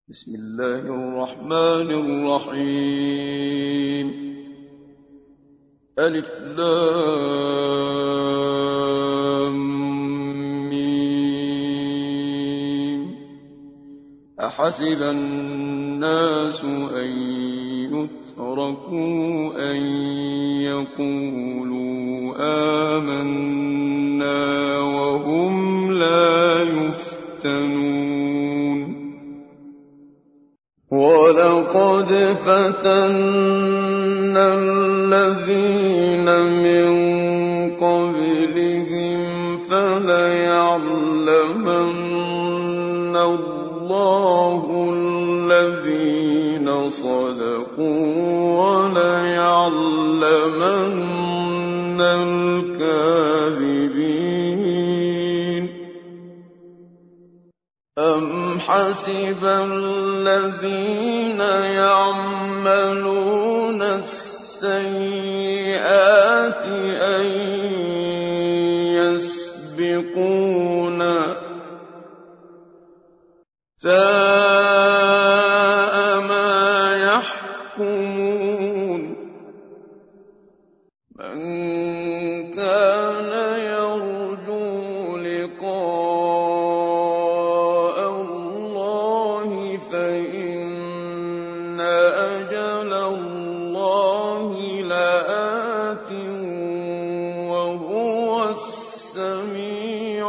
بسم الله الرحمن الرحيم. ألف لام ميم. أحسب الناس أن يتركوا أن يقولوا آمنا وهم لا يفتنون. وَلَقَدْ فَتَنَّا الَّذِينَ مِن قَبْلِهِمْ فَلَيَعْلَمَنَّ اللَّهُ الَّذِينَ صَدَقُوا وَلَيَعْلَمَنَّ الْكَاذِبِينَ. أَمْ حَسِبَ الَّذِينَ يَعْمَلُونَ السَّيِّئَاتِ أَن يَسْبِقُونَا ۚ سَاءَ مَا يَحْكُمُونَ. مَن كَانَ يَرْجُو لِقَاءَ اللَّهِ فَإِنَّ أَجَلَ اللَّهِ لَآتٍ وَهُوَ السَّمِيعُ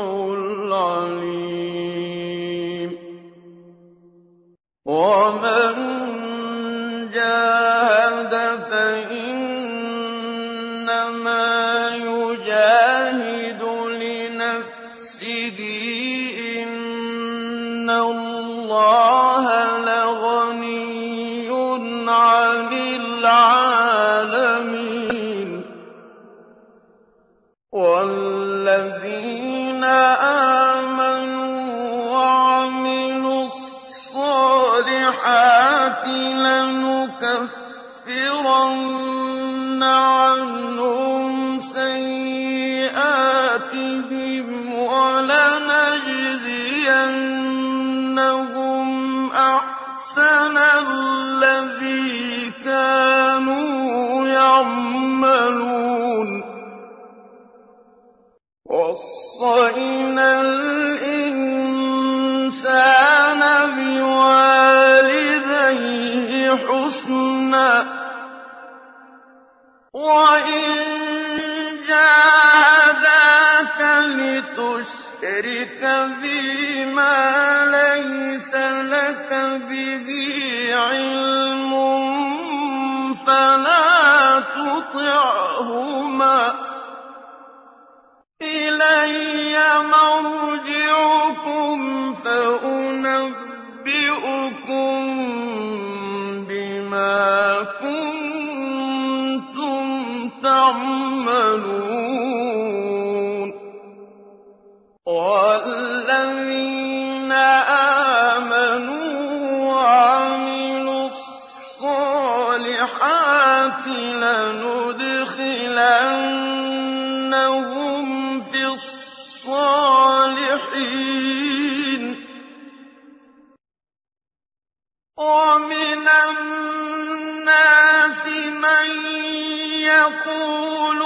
الْعَلِيمُ. وَمَن جَاهَدَ فَإِنَّمَا يُجَاهِدُ لِنَفْسِهِ ۚ إِنَّ اللَّهَ لَغَنِيٌّ عَنِ الْعَالَمِينَ. وَالَّذِينَ آمَنُوا وَعَمِلُوا الصَّالِحَاتِ لَنُكَفِّرَنَّ عَنْهُمْ سَيِّئَاتِهِمْ وَلَنَجْزِيَنَّهُمْ أَحْسَنَ الَّذِي كَانُوا يَعْمَلُونَ. وَوَصَّيْنَا الْإِنسَانَ بِوَالِدَيْهِ حُسْنًا ۖ وَإِن جَاهَدَاكَ لِتُشْرِكَ بِي مَا لَيْسَ لَكَ بِهِ عِلْمٌ فَلَا تُطِعْهُمَا ۚ إِلَيَّ مَرْجِعُكُمْ فَأُنَبِّئُكُم بِمَا كُنتُمْ تَعْمَلُونَ. وَالَّذِينَ آمَنُوا وَعَمِلُوا الصَّالِحَاتِ لَنُدْخِلَنَّهُمْ فِي الصَّالِحِينَ. وَمِنَ النَّاسِ مَن يَقُولُ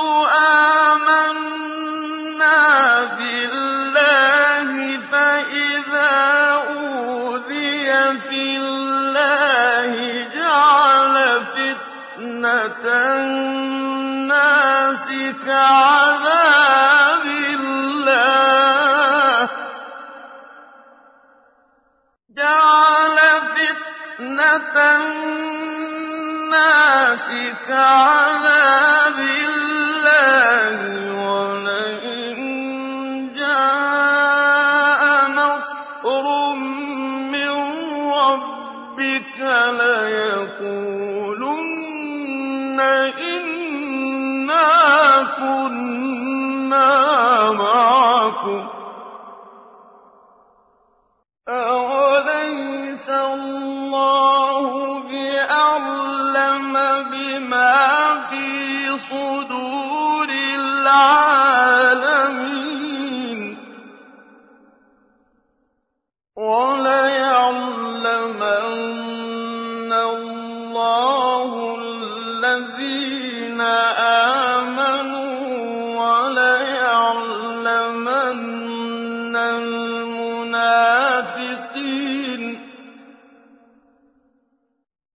آمَنَّا بِاللَّهِ فَإِذَا أُوذِيَ فِي اللَّهِ جَعَلَ فِتْنَةَ النَّاسِ كَعَذَابِ اللَّهِ وَلَئِن جَاءَ نَصْرٌ مِّن رَّبِّكَ لَيَقُولُنَّ إِنَّا كُنَّا مَعَكُمْ ۚ أَوَلَيْسَ اللَّهُ بِأَعْلَمَ بِمَا فِي صُدُورِ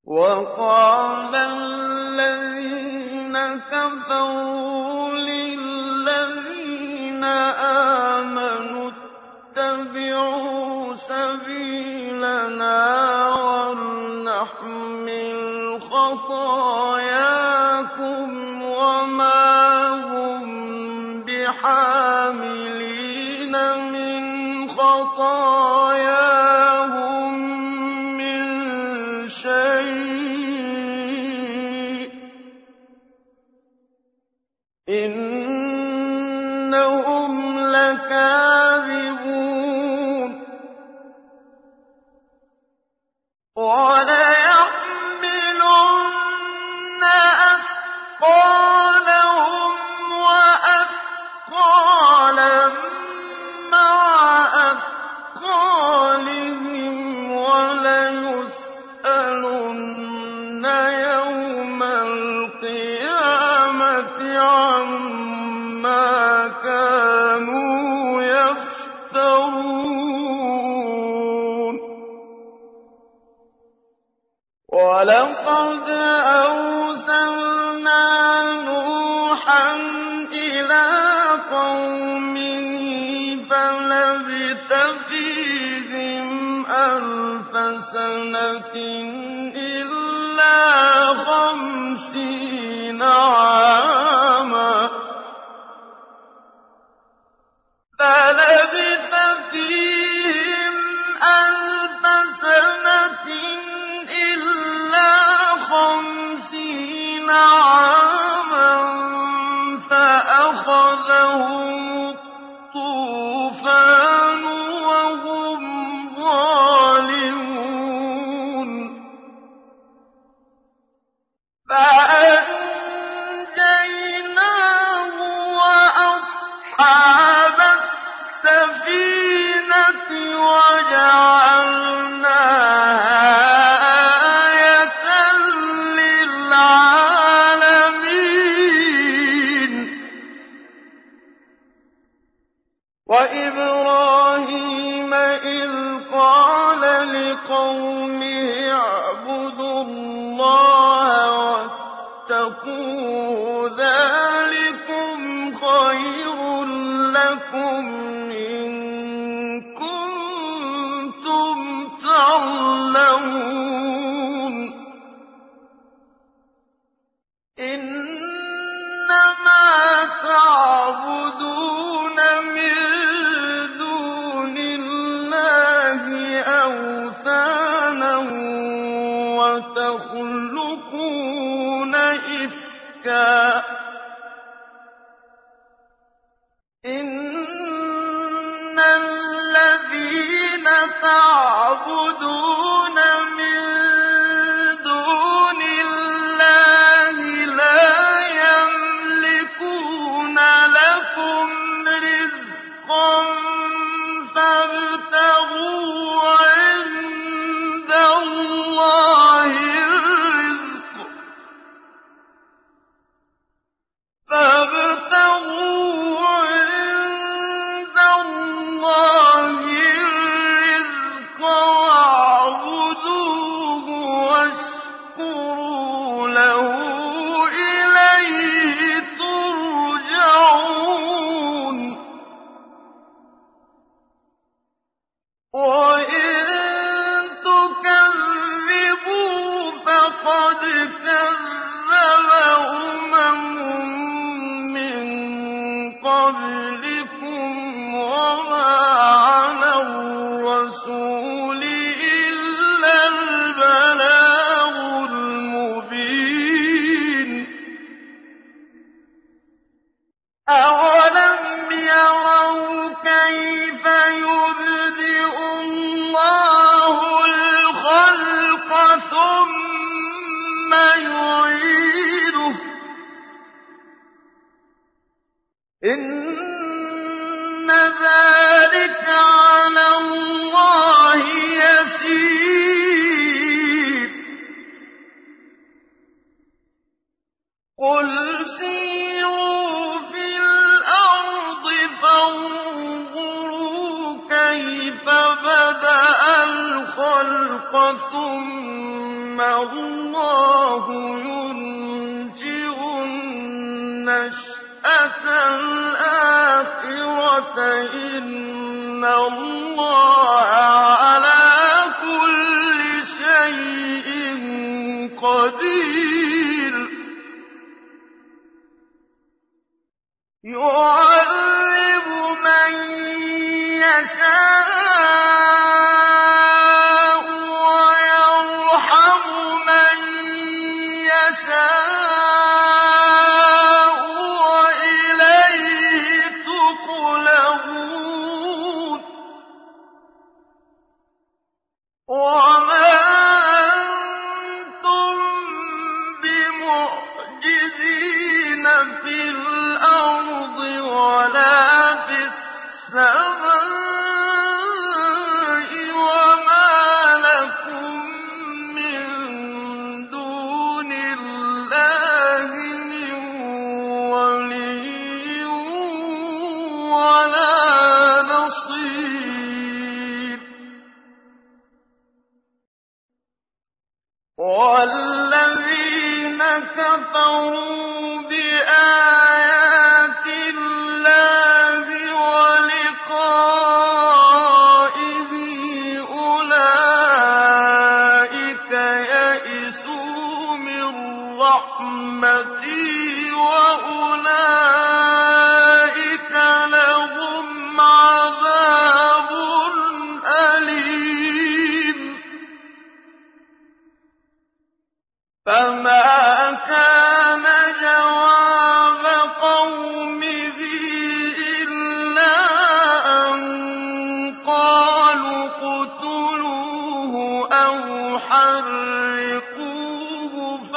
وقال الذين كفروا للذين آمنوا اتبعوا سبيلنا ولنحمل خطاياكم وما هم بحاملين من خطاياهم من شيء إنهم لكاذبون وليحملن أثقالهم وأثقالا مع أثقالهم وليسألن يوم القيامة عما كانوا يفترون ولقد أرسلنا نوحا إلى قومه فلبث فيهم 1000 سنة إلا 50 عاما فلبث فيهم 1000 سنة إلا 50 عاما فأخذهم الطوفان وهم ظالمون فأنجيناه وأصحاب السفينة وجعلناها آية للعالمين وإبراهيم إذ قال لقومه اعبدوا الله واتقوه ذلكم خير لكم إن كنتم تعلمون إنما تعبدون من دون الله أوثانا وتخلقون إفكا إن الذين تعبدون من دون الله لا يملكون لكم رزقا فابتغوا عند الله الرزق واعبدوه واشكروا له إليه ترجعون وإن تكذبوا فقد كذب من قبلكم وما على الرسول إلا البلاغ المبين أولم يروا كيف يبدئ الله الخلق ثم يعيده إن ذلك على الله يسير قل سيروا في الأرض فانظروا كيف بدأ الخلق ثم اللَّهُ يُنشِئُ النَّشْأَةَ الْآخِرَةَ ۚ إِنَّ اللَّهَ عَلَىٰ كُلِّ شَيْءٍ قَدِيرٌ يُعَذِّبُ مَن يَشَاءُ وَيَرْحَمُ مَن يَشَاءُ ۖ وَإِلَيْهِ تُقْلَبُونَ وَمَا أَنتُم بِمُعْجِزِينَ فِي الْأَرْضِ وَلَا فِي السَّمَاءِ ۖ وَمَا لَكُم مِّن دُونِ اللَّهِ مِن وَلِيٍّ وَلَا نَصِيرٍ وَالَّذِينَ كَفَرُوا بِآيَاتِ اللَّهِ وَلِقَائِهِ أُولَٰئِكَ يَئِسُوا مِن رَّحْمَتِي وَأُولَٰئِكَ لَهُمْ عَذَابٌ أَلِيمٌ فَمَا كَانَ جَوَابَ قَوْمِهِ إِلَّا أَن قَالُوا اقْتُلُوهُ أَوْ حَرِّقُوهُ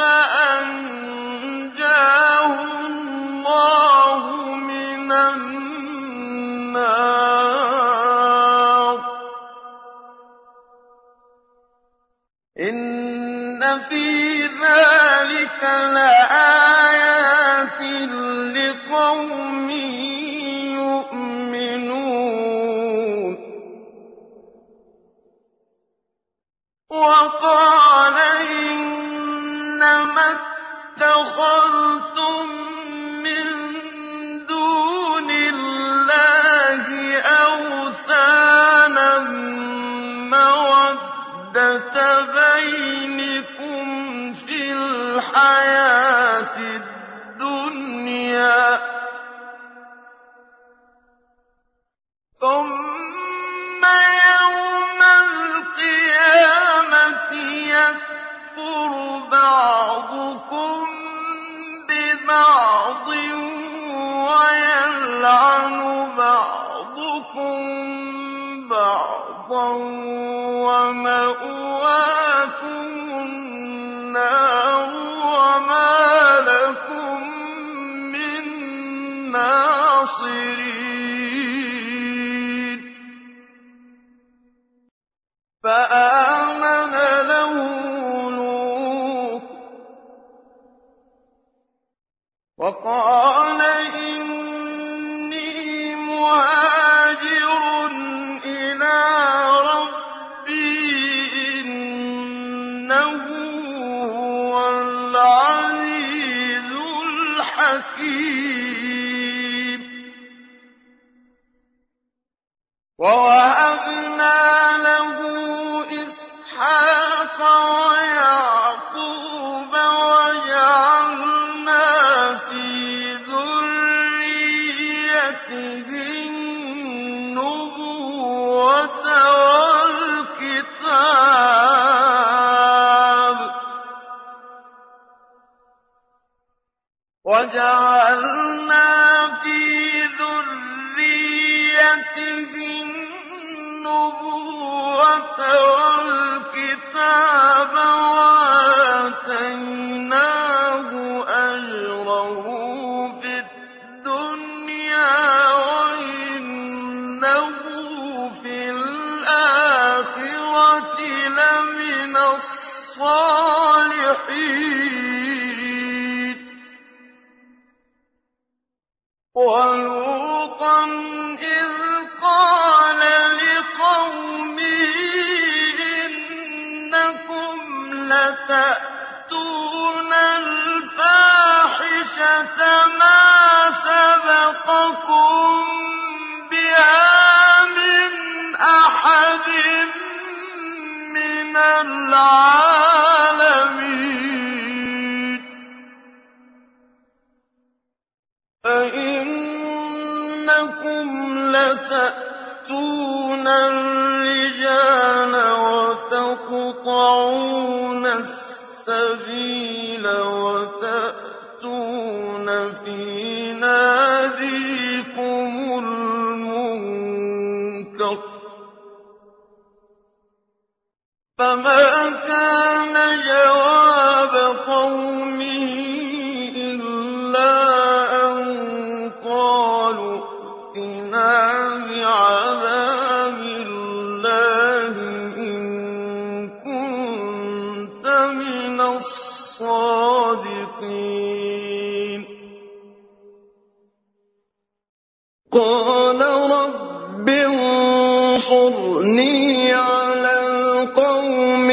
فَأَنجَاهُ اللَّهُ مِنَ النَّارِ ۚ إِنَّ فِي ذَٰلِكَ لَآيَاتٍ لِّقَوْمٍ يُؤْمِنُونَ وَقَالَ إِنَّمَا اتَّخَذْتُم مِّن دُونِ اللَّهِ أَوْثَانًا مَّوَدَّةَ بَيْنِكُمْ فِي الْحَيَاةِ الدُّنْيَا ۖ ثُمَّ يَوْمَ الْقِيَامَةِ يَكْفُرُ بَعْضُكُم بِبَعْضٍ وَيَلْعَنُ بَعْضُكُم بَعْضًا وَمَأْوَاكُمُ النَّارُ وَمَا لَكُم مِّن نَّاصِرِينَ فَآمَنَ لَهُ لُوطٌ وَقَالَ إِنِّي مُهَاجِرٌ إِلَىٰ رَبِّي إِنَّهُ هُوَ الْعَزِيزُ الْحَكِيمُ وَوَهَبْنَا لَهُ إِسْحَاقَ وَيَعْقُوبَ وَجَعَلْنَا فِي ذُرِّيَّتِهِ النُّبُوَّةَ وَالْكِتَابَ وَآتَيْنَاهُ أَجْرَهُ فِي الدُّنْيَا وَإِنَّهُ فِي الْآخِرَةِ لَمِنَ الصَّالِحِينَ وَلُوطًا إِذْ قَالَ لِقَوْمِهِ إِنَّكُمْ لَتَأْتُونَ أَتَأْتُونَ الْفَاحِشَةَ مَا سَبَقَكُم بِهَا مِنْ أَحَدٍ مِّنَ الْعَالَمِينَ أَئِنَّكُمْ لَتَأْتُونَ الرِّجَالَ وَتَقْطَعُونَ السَّبِيلَ وَتَأْتُونَ فِي نَادِيكُمُ الْمُنكَرَ ۖ فَمَا كَانَ جَوَابَ قَوْمِهِ إِلَّا أَن قَالُوا ائْتِنَا بِعَذَابِ اللَّهِ إِن كُنتَ مِنَ الصَّادِقِينَ قَالَ رَبِّ انصُرْنِي عَلَى الْقَوْمِ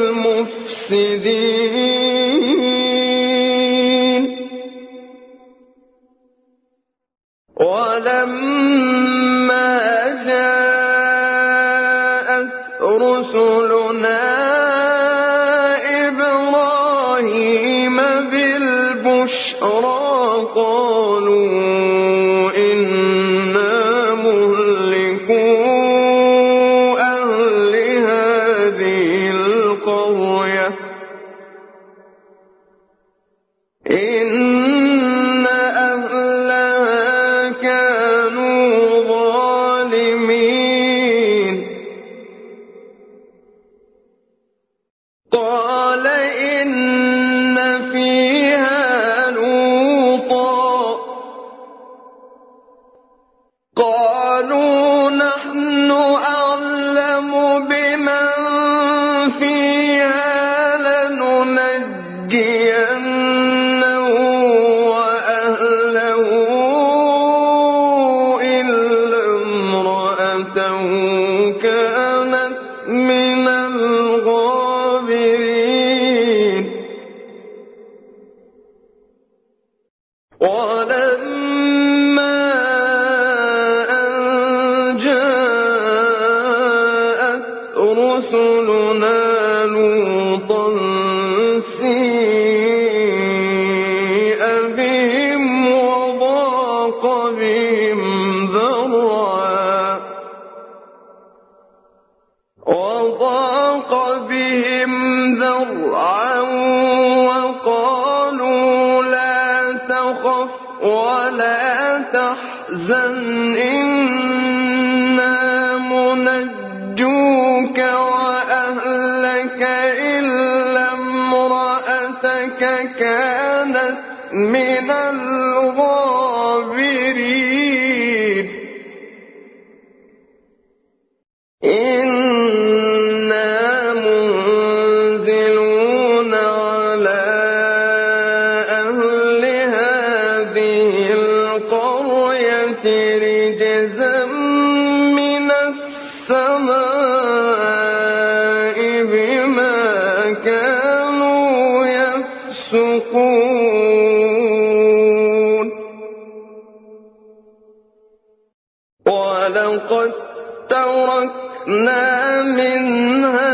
الْمُفْسِدِينَ وَلَمَّا جَاءَتْ رُسُلُنَا إِبْرَاهِيمَ بِالْبُشْرَىٰ قَالُوا إِنَّا مُهْلِكُو أَهْلِ هَٰذِهِ الْقَرْيَةِ إِنَّ أَهْلَهَا كَانُوا ظَالِمِينَ قَالَ إِنَّ فِيهَا لُوطًا قَالُوا نَحْنُ أَعْلَمُ بِمَن فِيهَا لَنُنَجِّيَنَّهُ وَأَهْلَهُ إِلَّا امْرَأَتَهُ كَانَتْ مِنَ الْغَابِرِينَ وَلَمَّا أَن جَاءَتْ رُسُلُنَا لُوطًا سِيءَ بِهِمْ وَضَاقَ بِهِمْ ذَرْعًا وَقَالُوا لَا تَخَفْ وَلَا تَحْزَنْ إِنَّا مُنَجُّوكَ وَأَهْلَكَ إِلَّا امْرَأَتَكَ كَانَتْ مِنَ الْغَابِرِينَ إِنَّا مُنزِلُونَ عَلَىٰ أَهْلِ هَٰذِهِ الْقَرْيَةِ رِجْزًا مِّنَ السَّمَاءِ بِمَا كَانُوا يَفْسُقُونَ وَلَقَدْ تَرَكْنَا مِنْهَا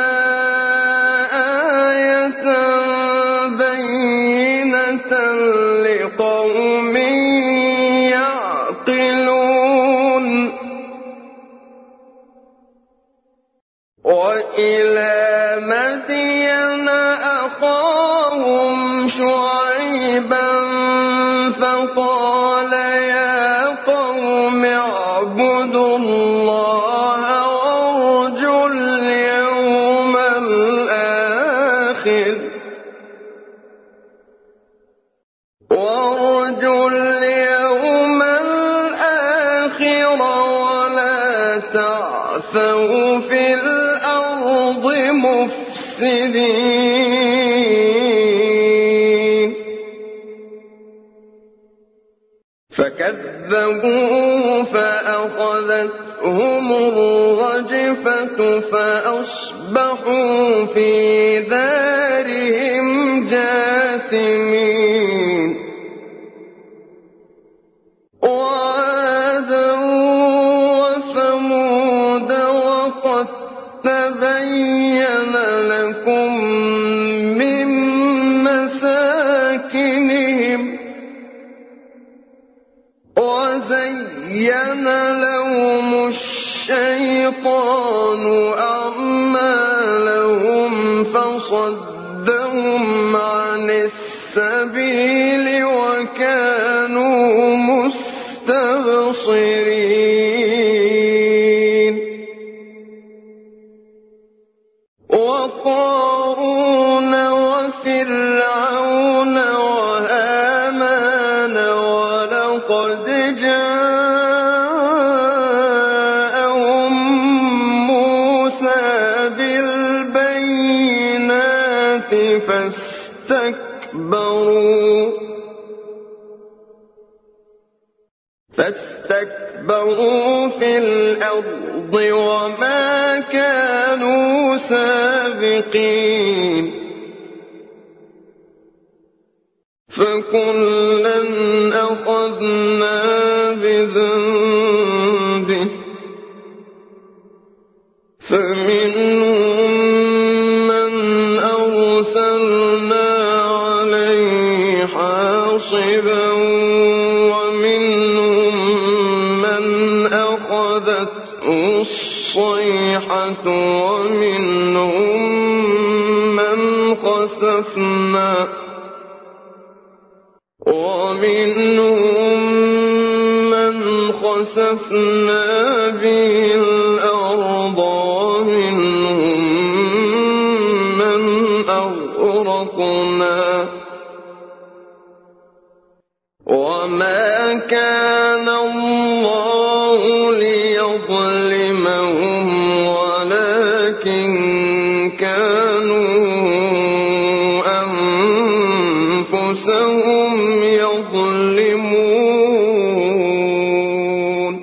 آيَةً بَيِّنَةً لِقَوْمٍ يَعْقِلُونَ وَإِلَىٰ مَدْيَنَ أَخَاهُمْ شُعَيْبًا فَقَالَ يَا قَوْمِ اعْبُدُوا اللَّهَ وَارْجُوا الْيَوْمَ الْآخِرَ وَلَا تَعْثَوْا فِي الْأَرْضِ مُفْسِدِينَ فَكَذَّبُوهُ فَأَخَذَتْهُمُ الرَّجْفَةُ فَأَصْبَحُوا فِي دَارِهِمْ السبيل وكانوا مستبصرين وقارون وفرعون وهامان ولقد جاءهم موسى بالبينات فاستكبروا في الأرض وما كانوا سابقين فكلا أخذنا بذنبه فمنهم من أرسلنا عليه حاصبا ومنهم من أخذته الصيحة ومنهم من خسفنا به الأرض ومنهم من أغرقنا وما كان الله ليظلمهم ولكن كانوا أنفسهم يظلمون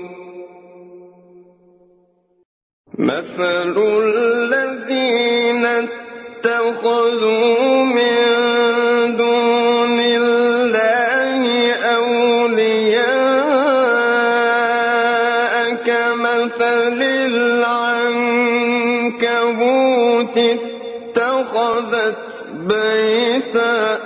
مثل الذين اتخذوا من دون الله أولياء كمثل العنكبوت اتخذت بيتا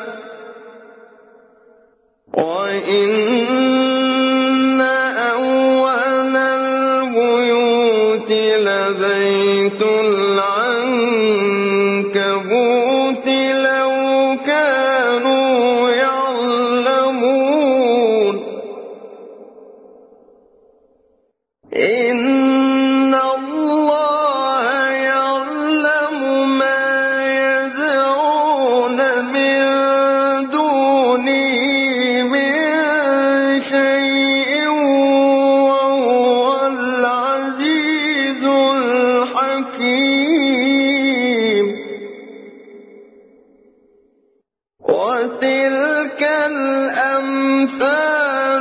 وإن أول البيوت لبيت العنكبوت لو كانوا يعلمون إن الله يعلم ما يدعون من دونه من شيء وهو العزيز الحكيم وتلك الأمثال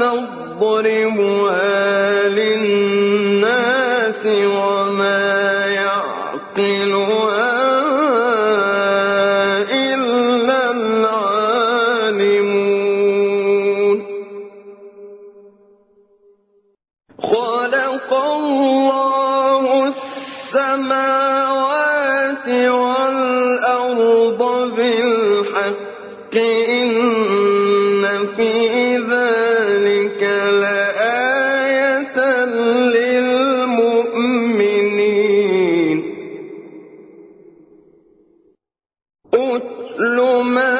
نضربها للناس وما يعقلها إلا العالمون خلق الله السماوات والأرض بالحق إن في ذلك لآية للمؤمنين أتل ما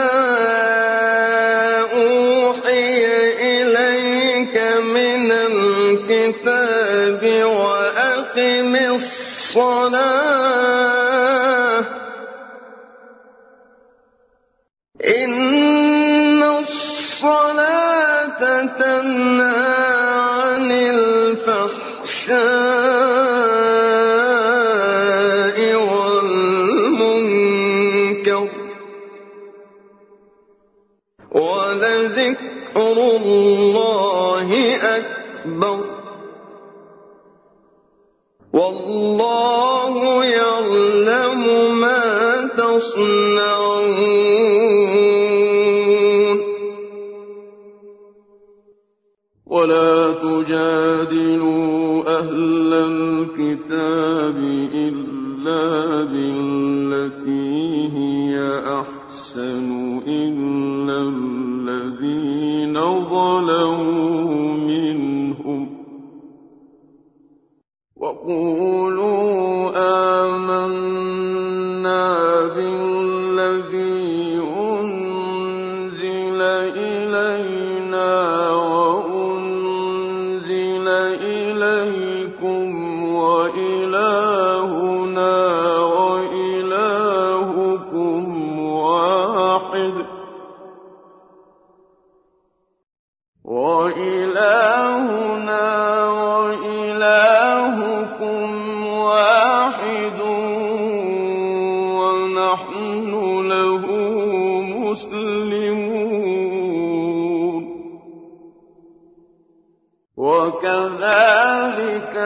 أوحي إليك من الكتاب وأقم الصلاة إن الصلاة تنهى عن الفحشاء والمنكر ولذكر الله أكبر والله يعلم ما تصنعون ولا تجادلوا أهل الكتاب إلا بالتي هي أحسن إلا الذين ظلموا منهم وقولوا آمنا بالذي أنزل نَحْنُ لَهُ مُسْلِمُونَ وَكَذَٰلِكَ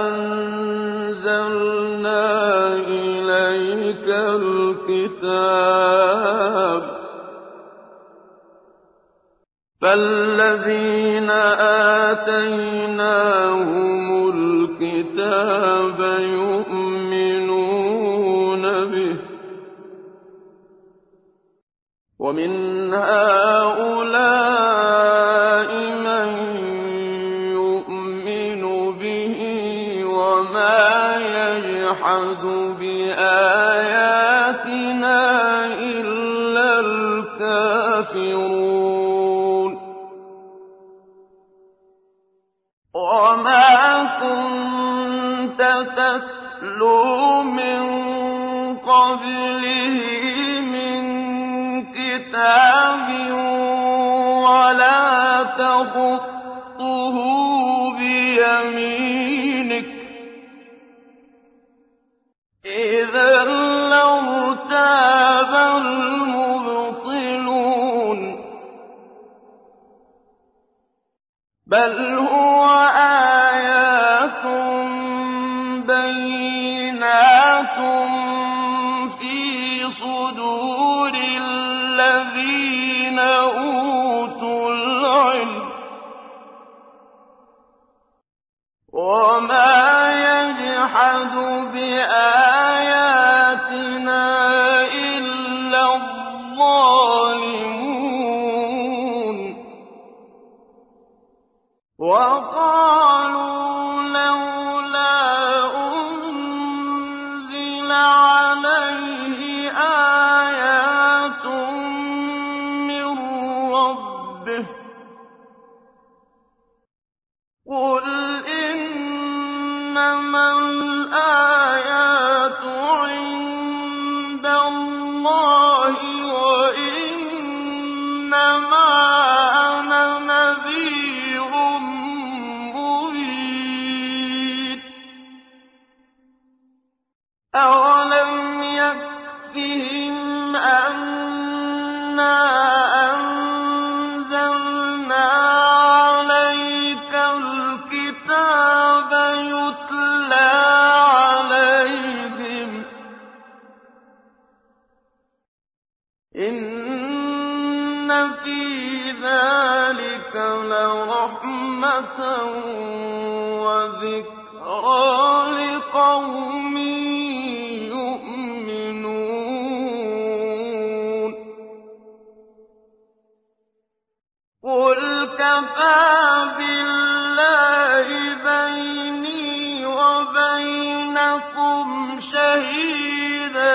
أَنزَلْنَا إِلَيْكَ الْكِتَابَ ۚ فَالَّذِينَ آتَيْنَاهُمُ الْكِتَابَ يُؤْمِنُونَ بِهِ ۖ وَمِنْ هَٰؤُلَاءِ مَن يُؤْمِنُ بِهِ ۚ وَمَا يَجْحَدُ بِآيَاتِنَا إِلَّا الْكَافِرُونَ وَمَا كُنتَ تَتْلُو مِن قَبْلِهِ مِن كِتَابٍ وَلَا تَخُطُّهُ بِيَمِينِكَ ۖ إِذًا لَّارْتَابَ الْمُبْطِلُونَ بَلْ هُوَ آيَاتٌ بَيِّنَاتٌ فِي صُدُورِ الَّذِينَ أُوتُوا الْعِلْمَ ۚ وَمَا يَجْحَدُ بِآيَاتِنَا إِلَّا الظَّالِمُونَ وَقَالُوا لَوْلَا أُنزِلَ عَلَيْهِ آيَاتٌ مِّن رَّبِّهِ ۖ قُلْ إِنَّمَا الْآيَاتُ عِندَ اللَّهِ وَإِنَّمَا أَنَا نَذِيرٌ مُّبِينٌ أَوَلَمْ يَكْفِهِمْ أَنَّا أَنزَلْنَا عَلَيْكَ الْكِتَابَ يُتْلَىٰ عَلَيْهِمْ ۚ إِنَّ فِي ذَٰلِكَ لَرَحْمَةً وَذِكْرَىٰ لِقَوْمٍ يُؤْمِنُونَ قُلْ كَفَىٰ بِاللَّهِ بَيْنِي وَبَيْنَكُمْ شَهِيدًا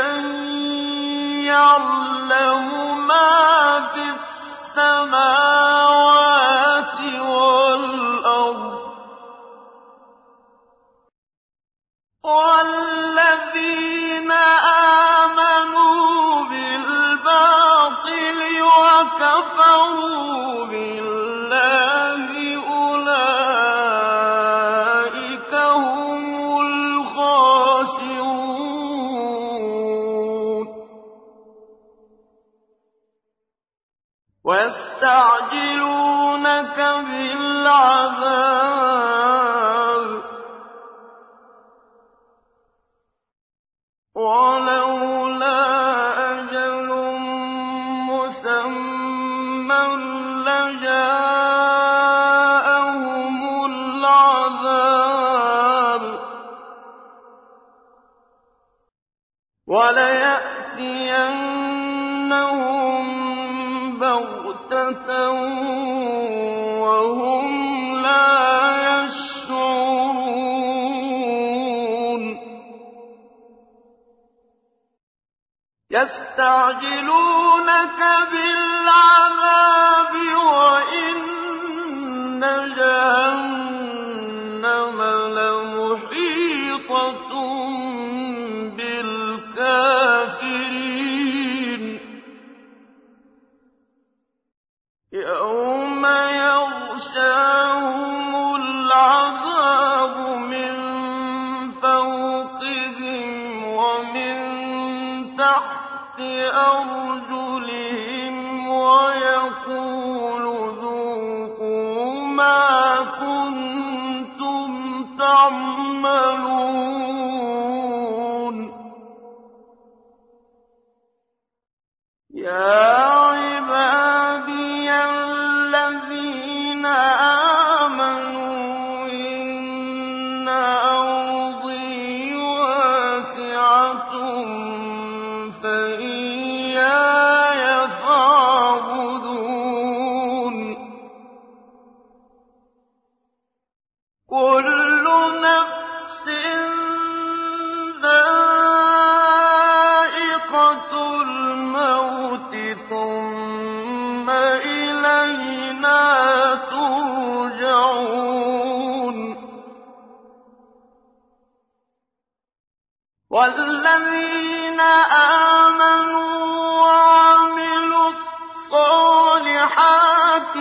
يَعْلَمُ مَا فِي السَّمَاوَاتِ وَالْأَرْضِ ۗ وَالَّذِينَ آمَنُوا بِالْبَاطِلِ وَكَفَرُوا بِاللَّهِ أُولَٰئِكَ هُمُ الْخَاسِرُونَ وَيَسْتَعْجِلُونَكَ بِالْعَذَابِ ۚ وَلَوْلَا أَجَلٌ مُّسَمًّى لَّجَاءَهُمُ الْعَذَابُ وَلَيَأْتِيَنَّهُم بَغْتَةً وَهُمْ لَا يَشْعُرُونَ يَسْتَعْجِلُونَكَ بِالْعَذَابِ وَإِنَّ جَهَنَّمَ لَمُحِيطَةٌ بِالْكَافِرِينَ يَوْمَ يَغْشَاهُمُ الْعَذَابُ مِن فَوْقِهِمْ وَمِن تَحْتِ أَرْجُلِهِمْ وَيَقُولُ ذُوقُوا مَا كُنتُمْ تَعْمَلُونَ يَا عِبَادِيَ الَّذِينَ آمَنُوا إِنَّ أَرْضِي وَاسِعَةٌ فَإِيَّايَ فَاعْبُدُونِ كُلُّ نَفْسٍ ذَائِقَةُ الْمَوْتِ ثُمَّ إِلَيْنَا تُرْجَعُونَ وَالَّذِينَ آمَنُوا وَعَمِلُوا الصَّالِحَاتِ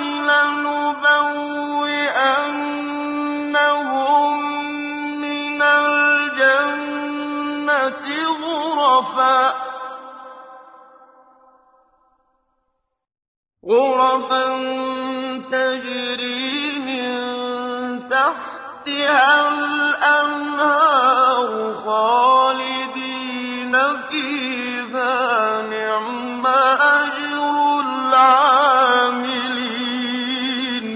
لَنُبَوِّئَنَّهُم مِّنَ الْجَنَّةِ غُرَفًا تَجْرِي مِن تَحْتِهَا الْأَنْهَارُ خَالِدِينَ فِيهَا ۚ نِعْمَ أَجْرُ الْعَامِلِينَ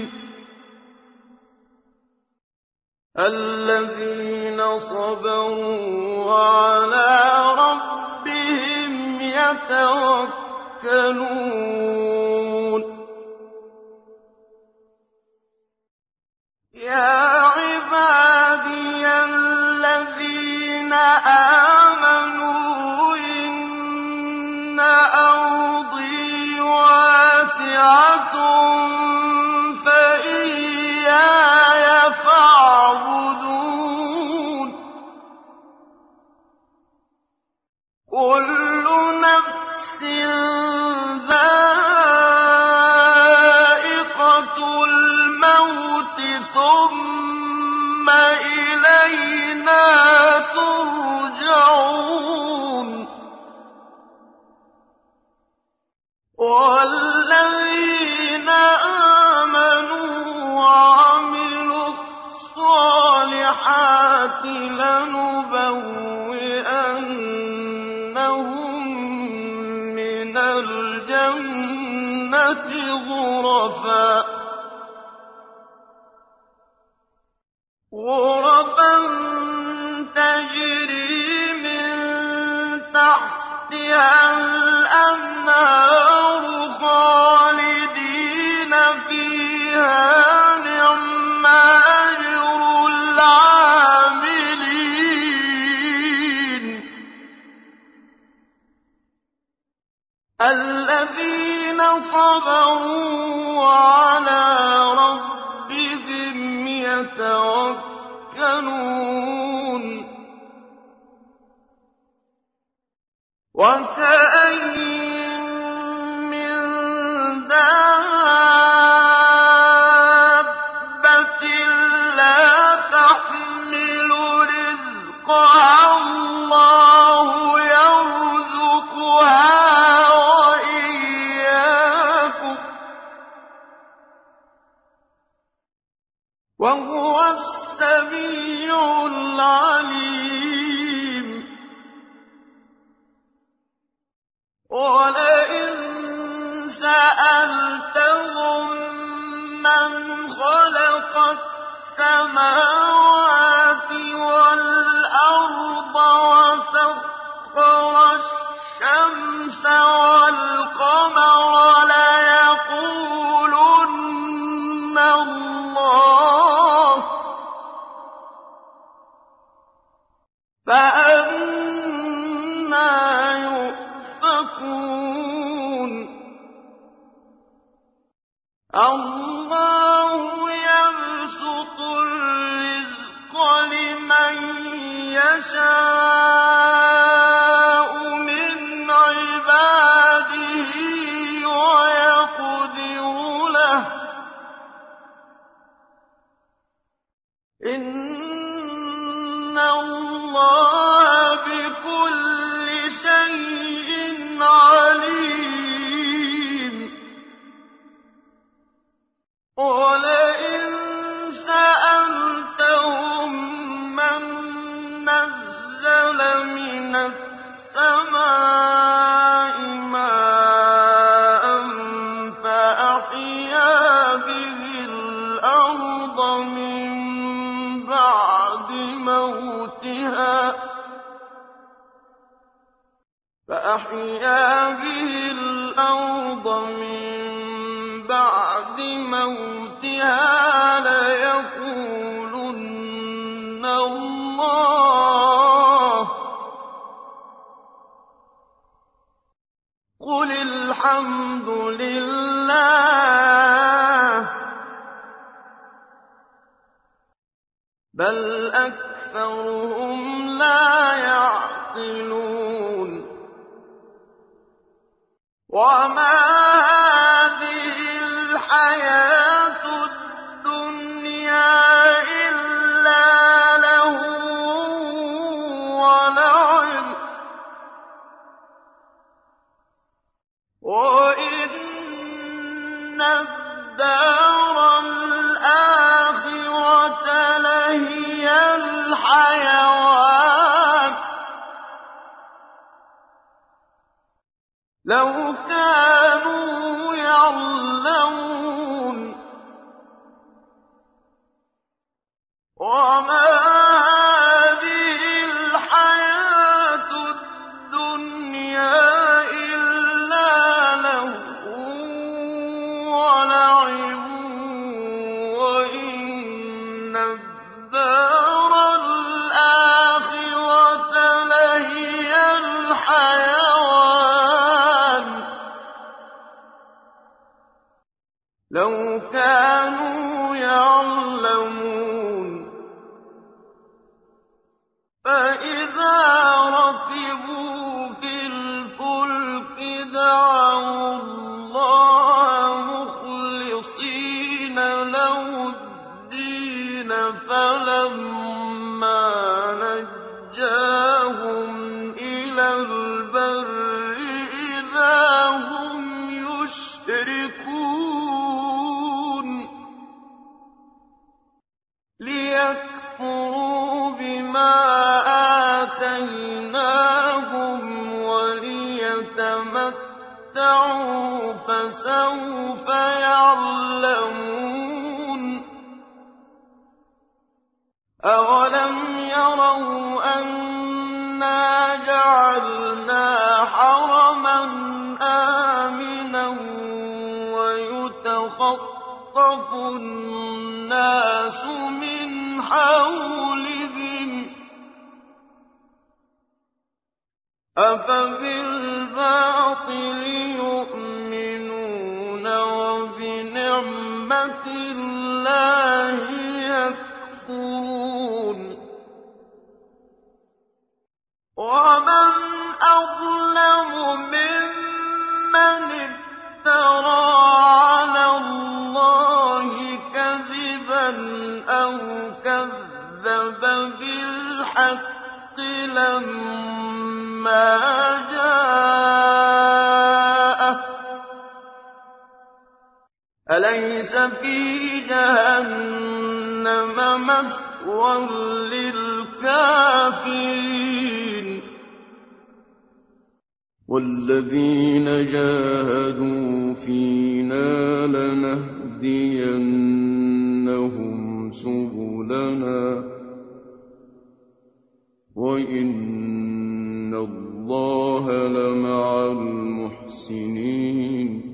الَّذِينَ صَبَرُوا وَعَلَىٰ رَبِّهِمْ يَتَوَكَّلُونَ يَا عِبَادِيَ الَّذِينَ آمَنُوا إِنَّ أَرْضِي وَاسِعَةٌ فَإِيَّايَ فَاعْبُدُونِ كُلُّ نَفْسٍ ذَائِقَةُ الْمَوْتِ ثُمَّ إِلَيْنَا تُرْجَعُونَ وَالَّذِينَ آمَنُوا وَعَمِلُوا الصَّالِحَاتِ لَنُبَوِّئَنَّهُم مِّنَ الْجَنَّةِ غُرَفًا تَجْرِي مِن تَحْتِهَا الْأَنْهَارُ خَالِدِينَ فِيهَا ۚ نِعْمَ أَجْرُ الْعَامِلِينَ الَّذِينَ صَبَرُوا وَعَلَىٰ رَبِّهِمْ يَتَوَكَّلُونَ وَكَأَيِّن مِّن دَابَّةٍ لَّا تَحْمِلُ رِزْقَهَا اللَّهُ يَرْزُقُهَا وَإِيَّاكُمْ ۚ وَهُوَ السَّمِيعُ الْعَلِيمُ وَلَئِن سَأَلْتَهُم مَّنْ خَلَقَ السَّمَاوَاتِ وَالْأَرْضَ وَسَخَّرَ الشَّمْسَ وَالْقَمَرَ لَيَقُولُنَّ اللَّهُ ۖ فَأَنَّىٰ يُؤْفَكُونَ أَحْيَا بِهِ الْأَرْضَ مِن بَعْدِ مَوْتِهَا لَيَقُولُنَّ اللَّهُ ۚ قُلِ الْحَمْدُ لِلَّهِ ۚ بَلْ أَكْثَرُهُمْ لَا يَعْقِلُونَ وَمَا هَٰذِهِ الْحَيَاةُ الدُّنْيَا إِلَّا لَهْوٌ وَلَعِبٌ ۚ وَإِنَّ الدَّارَ الْآخِرَةَ لَهِيَ الْحَيَوَانُ ۚ لَوْ كَانُوا يَعْلَمُونَ وَمَا هَٰذِهِ الْحَيَاةُ الدُّنْيَا إِلَّا لَهْوٌ وَلَعِبٌ ۚ وَإِنَّ الدَّارَ الْآخِرَةَ لَهِيَ الْحَيَوَانُ ۚ لَوْ كَانُوا يَعْلَمُونَ فَإِذَا رَكِبُوا فِي الْفُلْكِ دَعَوُا اللَّهَ مُخْلِصِينَ لَهُ الدِّينَ فَلَمَّا نَجَّاهُمْ إِلَى الْبَرِّ إِذَا هُمْ يُشْرِكُونَ لِيَكْفُرُوا بِمَا آتَيْنَاهُمْ وَلِيَتَمَتَّعُوا ۖ فَسَوْفَ يَعْلَمُونَ أَوَلَمْ يَرَوْا أَنَّا جَعَلْنَا حَرَمًا آمِنًا وَيُتَخَطَّفُ النَّاسُ مِنْ حَوْلِهِمْ ۚ أَفَبِالْبَاطِلِ يُؤْمِنُونَ وَبِنِعْمَةِ اللَّهِ يَكْفُرُونَ وَمَنْ أَظْلَمُ مِمَّنِ افْتَرَىٰ عَلَى اللَّهِ كَذِبًا أَوْ كَذَّبَ بِالْحَقِّ لَمَّا جَاءَهُ ۚ أَلَيْسَ فِي جَهَنَّمَ مَثْوًى لِّلْكَافِرِينَ وَالَّذِينَ جَاهَدُوا فِينَا لَنَهْدِيَنَّهُمْ سُبُلَنَا ۚ وَإِنَّ اللَّهَ لَمَعَ الْمُحْسِنِينَ